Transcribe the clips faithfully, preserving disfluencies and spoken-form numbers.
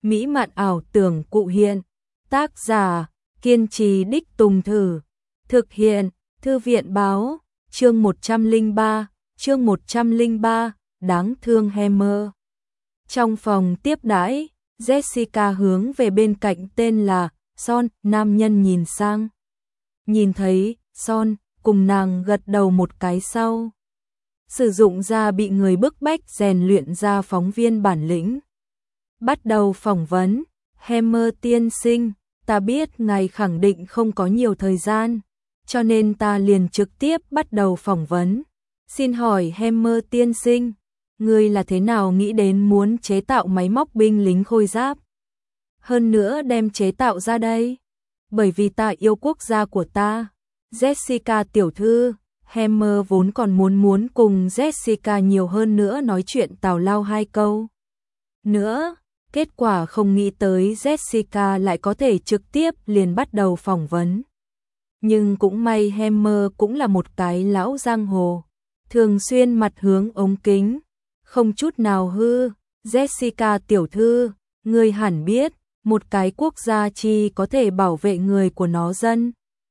mỹ mạn ảo tưởng cụ hiện. Tác giả, kiên trì đích tùng thử. Thực hiện, Thư viện báo, chương một trăm lẻ ba, chương một trăm lẻ ba, đáng thương Hammer. Trong phòng tiếp đãi, Jessica hướng về bên cạnh tên là Son, nam nhân nhìn sang. Nhìn thấy Son, cùng nàng gật đầu một cái sau. Sử dụng ra bị người bức bách rèn luyện ra phóng viên bản lĩnh. Bắt đầu phỏng vấn, Hammer tiên sinh, ta biết ngài khẳng định không có nhiều thời gian, cho nên ta liền trực tiếp bắt đầu phỏng vấn. Xin hỏi Hammer tiên sinh, ngươi là thế nào nghĩ đến muốn chế tạo máy móc binh lính khôi giáp? Hơn nữa đem chế tạo ra đây? Bởi vì ta yêu quốc gia của ta. Jessica tiểu thư, Hammer vốn còn muốn muốn cùng Jessica nhiều hơn nữa nói chuyện tào lao hai câu. Nữa, kết quả không nghĩ tới Jessica lại có thể trực tiếp liền bắt đầu phỏng vấn. Nhưng cũng may Hammer cũng là một cái lão giang hồ, thường xuyên mặt hướng ống kính, không chút nào hư. Jessica tiểu thư, ngươi hẳn biết, một cái quốc gia chi có thể bảo vệ người của nó dân.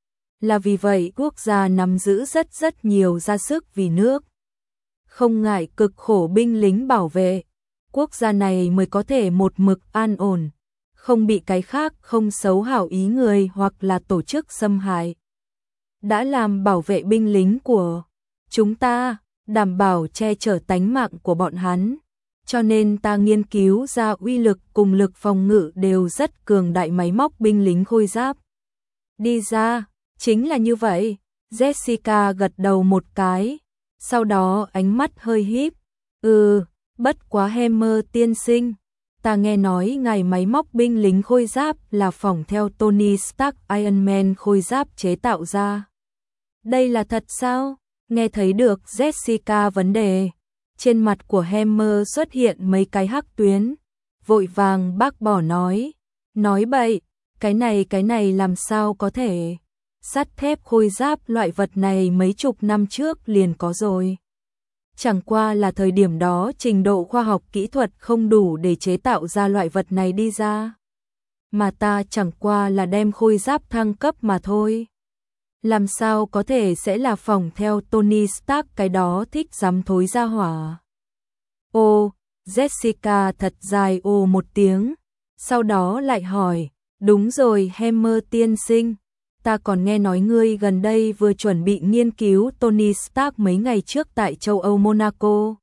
Là vì vậy quốc gia nắm giữ rất rất nhiều ra sức vì nước. Không ngại cực khổ binh lính bảo vệ, quốc gia này mới có thể một mực an ổn, không bị cái khác không xấu hảo ý người hoặc là tổ chức xâm hại. Đã làm bảo vệ binh lính của chúng ta, đảm bảo che chở tánh mạng của bọn hắn. Cho nên ta nghiên cứu ra uy lực cùng lực phòng ngự đều rất cường đại máy móc binh lính khôi giáp. Đi ra, chính là như vậy. Jessica gật đầu một cái, sau đó ánh mắt hơi híp. Ừ, bất quá Hammer tiên sinh, ta nghe nói ngài máy móc binh lính khôi giáp là phỏng theo Tony Stark Iron Man khôi giáp chế tạo ra. Đây là thật sao? Nghe thấy được Jessica vấn đề, trên mặt của Hammer xuất hiện mấy cái hắc tuyến, vội vàng bác bỏ nói, nói bậy, cái này cái này làm sao có thể, sắt thép khôi giáp loại vật này mấy chục năm trước liền có rồi. Chẳng qua là thời điểm đó trình độ khoa học kỹ thuật không đủ để chế tạo ra loại vật này đi ra. Mà ta chẳng qua là đem khôi giáp thăng cấp mà thôi. Làm sao có thể sẽ là phỏng theo Tony Stark cái đó thích dám thối ra hỏa. Ô, Jessica thật dài ồ một tiếng, sau đó lại hỏi, đúng rồi Hammer tiên sinh, ta còn nghe nói ngươi gần đây vừa chuẩn bị nghiên cứu Tony Stark mấy ngày trước tại châu Âu Monaco.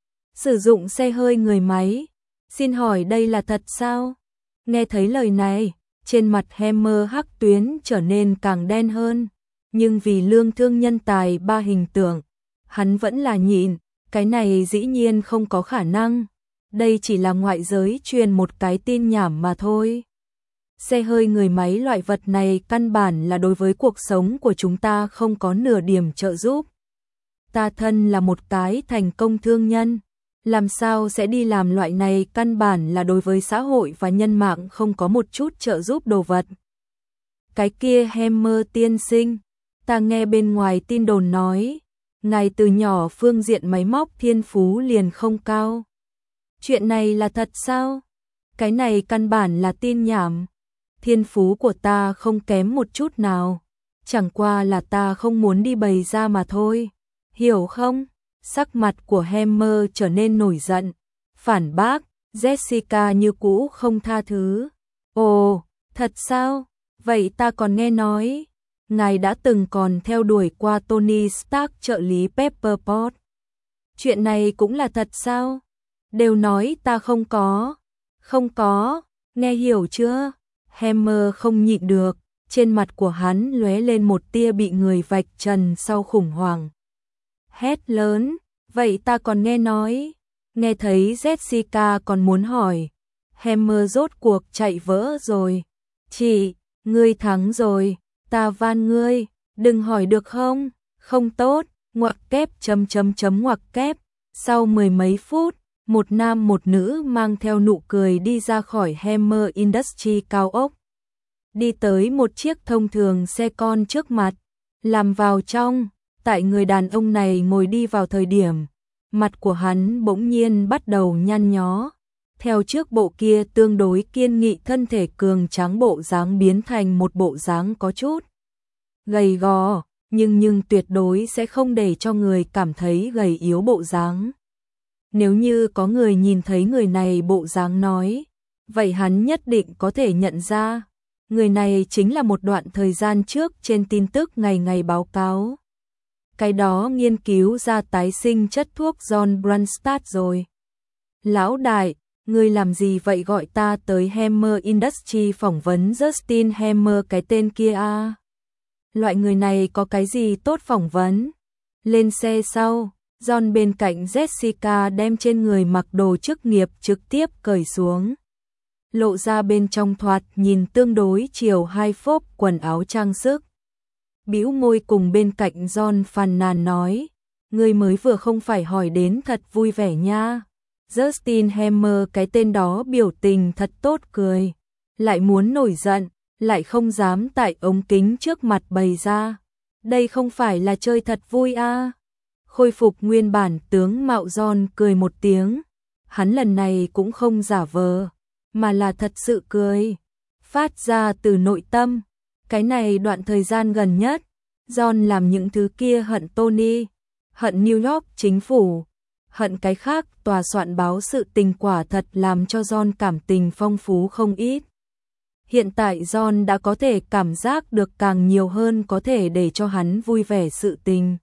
Sử dụng xe hơi người máy, xin hỏi đây là thật sao? Nghe thấy lời này, trên mặt Hammer hắc tuyến trở nên càng đen hơn. Nhưng vì lương thương nhân tài ba hình tượng, hắn vẫn là nhịn, cái này dĩ nhiên không có khả năng. Đây chỉ là ngoại giới truyền một cái tin nhảm mà thôi. Xe hơi người máy loại vật này căn bản là đối với cuộc sống của chúng ta không có nửa điểm trợ giúp. Ta thân là một cái thành công thương nhân, làm sao sẽ đi làm loại này căn bản là đối với xã hội và nhân mạng không có một chút trợ giúp đồ vật. Cái kia Hammer tiên sinh, ta nghe bên ngoài tin đồn nói, ngài từ nhỏ phương diện máy móc thiên phú liền không cao. Chuyện này là thật sao? Cái này căn bản là tin nhảm. Thiên phú của ta không kém một chút nào, chẳng qua là ta không muốn đi bày ra mà thôi. Hiểu không? Sắc mặt của Hammer trở nên nổi giận, phản bác. Jessica như cũ không tha thứ. Ồ, thật sao? Vậy ta còn nghe nói ngài đã từng còn theo đuổi qua Tony Stark trợ lý Pepper Pot. Chuyện này cũng là thật sao? Đều nói ta không có. Không có, nghe hiểu chưa? Hammer không nhịn được, trên mặt của hắn lóe lên một tia bị người vạch trần sau khủng hoảng. Hét lớn, vậy ta còn nghe nói. Nghe thấy Jessica còn muốn hỏi. Hammer rốt cuộc chạy vỡ rồi. Chị, ngươi thắng rồi. Ta van ngươi, đừng hỏi được không? Không tốt, ngoặc kép chấm chấm chấm ngoặc kép. Sau mười mấy phút, một nam một nữ mang theo nụ cười đi ra khỏi Hammer Industry cao ốc. Đi tới một chiếc thông thường xe con trước mặt, làm vào trong, tại người đàn ông này ngồi đi vào thời điểm, mặt của hắn bỗng nhiên bắt đầu nhăn nhó, theo trước bộ kia tương đối kiên nghị thân thể cường tráng bộ dáng biến thành một bộ dáng có chút gầy gò, nhưng nhưng tuyệt đối sẽ không để cho người cảm thấy gầy yếu bộ dáng. Nếu như có người nhìn thấy người này bộ dáng nói, vậy hắn nhất định có thể nhận ra, người này chính là một đoạn thời gian trước trên tin tức ngày ngày báo cáo. Cái đó nghiên cứu ra tái sinh chất thuốc John Brunstad rồi. Lão đại, ngươi làm gì vậy, gọi ta tới Hammer Industry phỏng vấn Justin Hammer cái tên kia à? Loại người này có cái gì tốt phỏng vấn? Lên xe sau, John bên cạnh Jessica đem trên người mặc đồ chức nghiệp trực tiếp cởi xuống. Lộ ra bên trong thoạt nhìn tương đối chiều hai phốp quần áo trang sức. Bĩu môi cùng bên cạnh John phàn nàn nói, ngươi mới vừa không phải hỏi đến thật vui vẻ nha. Justin Hammer cái tên đó biểu tình thật tốt cười, lại muốn nổi giận, lại không dám tại ống kính trước mặt bày ra. Đây không phải là chơi thật vui à? Khôi phục nguyên bản tướng mạo John cười một tiếng, hắn lần này cũng không giả vờ, mà là thật sự cười, phát ra từ nội tâm. Cái này đoạn thời gian gần nhất, John làm những thứ kia hận Tony, hận New York chính phủ, hận cái khác tòa soạn báo, sự tình quả thật làm cho John cảm tình phong phú không ít. Hiện tại John đã có thể cảm giác được càng nhiều hơn có thể để cho hắn vui vẻ sự tình.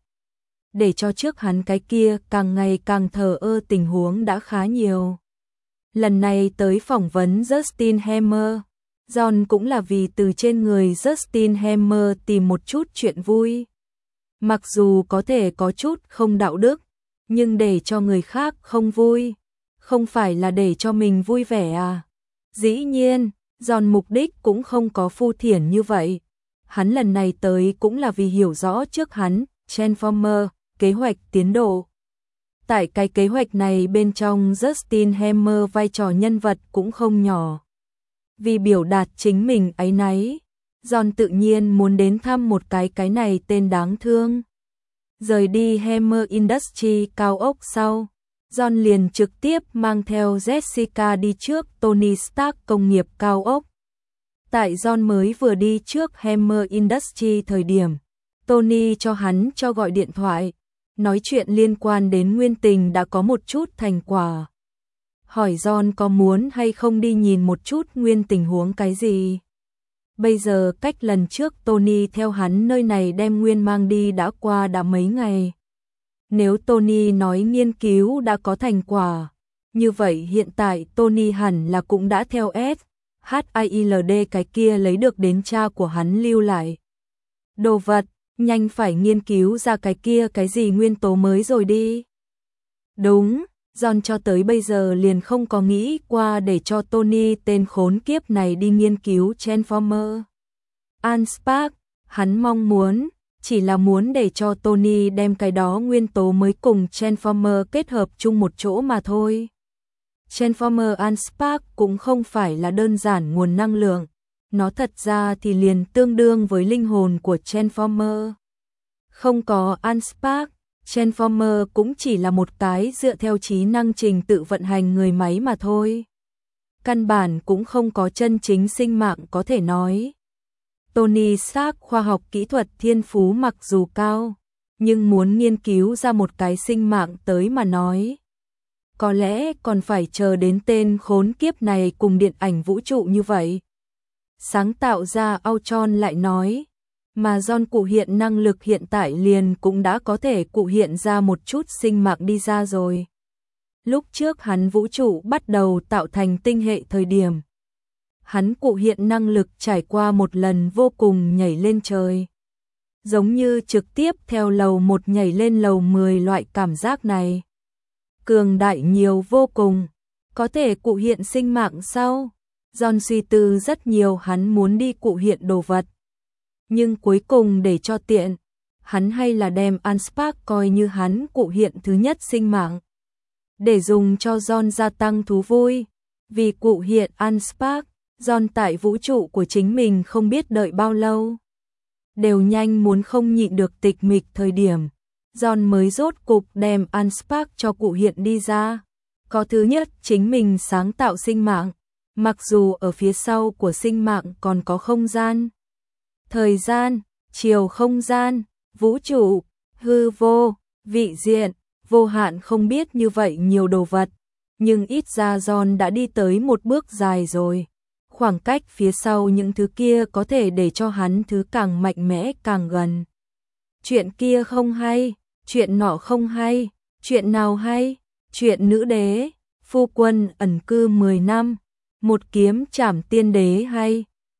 Để cho trước hắn cái kia càng ngày càng thờ ơ tình huống đã khá nhiều. Lần này tới phỏng vấn Justin Hammer, John cũng là vì từ trên người Justin Hammer tìm một chút chuyện vui. Mặc dù có thể có chút không đạo đức, nhưng để cho người khác không vui, không phải là để cho mình vui vẻ à? Dĩ nhiên, John mục đích cũng không có phu thiển như vậy. Hắn lần này tới cũng là vì hiểu rõ trước hắn, Transformer, kế hoạch tiến độ. Tại cái kế hoạch này bên trong Justin Hammer vai trò nhân vật cũng không nhỏ. Vì biểu đạt chính mình áy náy, John tự nhiên muốn đến thăm một cái cái này tên đáng thương. Rời đi Hammer Industry cao ốc sau, John liền trực tiếp mang theo Jessica đi trước Tony Stark công nghiệp cao ốc. Tại John mới vừa đi trước Hammer Industry thời điểm, Tony cho hắn cho gọi điện thoại, nói chuyện liên quan đến nguyên tình đã có một chút thành quả. Hỏi John có muốn hay không đi nhìn một chút nguyên tình huống cái gì. Bây giờ cách lần trước Tony theo hắn nơi này đem nguyên mang đi đã qua đã mấy ngày. Nếu Tony nói nghiên cứu đã có thành quả, như vậy hiện tại Tony hẳn là cũng đã theo S H I L D cái kia lấy được đến cha của hắn lưu lại đồ vật, nhanh phải nghiên cứu ra cái kia cái gì nguyên tố mới rồi đi. Đúng, John cho tới bây giờ liền không có nghĩ qua để cho Tony tên khốn kiếp này đi nghiên cứu Transformer. Allspark, hắn mong muốn, chỉ là muốn để cho Tony đem cái đó nguyên tố mới cùng Transformer kết hợp chung một chỗ mà thôi. Transformer Allspark cũng không phải là đơn giản nguồn năng lượng, nó thật ra thì liền tương đương với linh hồn của Transformer. Không có Allspark, Transformer cũng chỉ là một cái dựa theo trí năng trình tự vận hành người máy mà thôi. Căn bản cũng không có chân chính sinh mạng có thể nói. Tony Stark khoa học kỹ thuật thiên phú mặc dù cao, nhưng muốn nghiên cứu ra một cái sinh mạng tới mà nói, có lẽ còn phải chờ đến tên khốn kiếp này cùng điện ảnh vũ trụ như vậy. Sáng tạo ra Ultron lại nói, mà John cụ hiện năng lực hiện tại liền cũng đã có thể cụ hiện ra một chút sinh mạng đi ra rồi. Lúc trước hắn vũ trụ bắt đầu tạo thành tinh hệ thời điểm, hắn cụ hiện năng lực trải qua một lần vô cùng nhảy lên trời. Giống như trực tiếp theo lầu một nhảy lên lầu mười loại cảm giác này. Cường đại nhiều vô cùng, có thể cụ hiện sinh mạng sau. John suy tư rất nhiều hắn muốn đi cụ hiện đồ vật. Nhưng cuối cùng để cho tiện, hắn hay là đem Allspark coi như hắn cụ hiện thứ nhất sinh mạng. Để dùng cho John gia tăng thú vui, vì cụ hiện Allspark, John tại vũ trụ của chính mình không biết đợi bao lâu. Đều nhanh muốn không nhịn được tịch mịch thời điểm, John mới rốt cục đem Allspark cho cụ hiện đi ra. Có thứ nhất chính mình sáng tạo sinh mạng, mặc dù ở phía sau của sinh mạng còn có không gian, thời gian, chiều không gian, vũ trụ, hư vô, vị diện, vô hạn không biết như vậy nhiều đồ vật, nhưng ít ra John đã đi tới một bước dài rồi. Khoảng cách phía sau những thứ kia có thể để cho hắn thứ càng mạnh mẽ càng gần. Chuyện kia không hay, chuyện nọ không hay, chuyện nào hay, chuyện nữ đế, phu quân ẩn cư mười năm, một kiếm trảm tiên đế hay,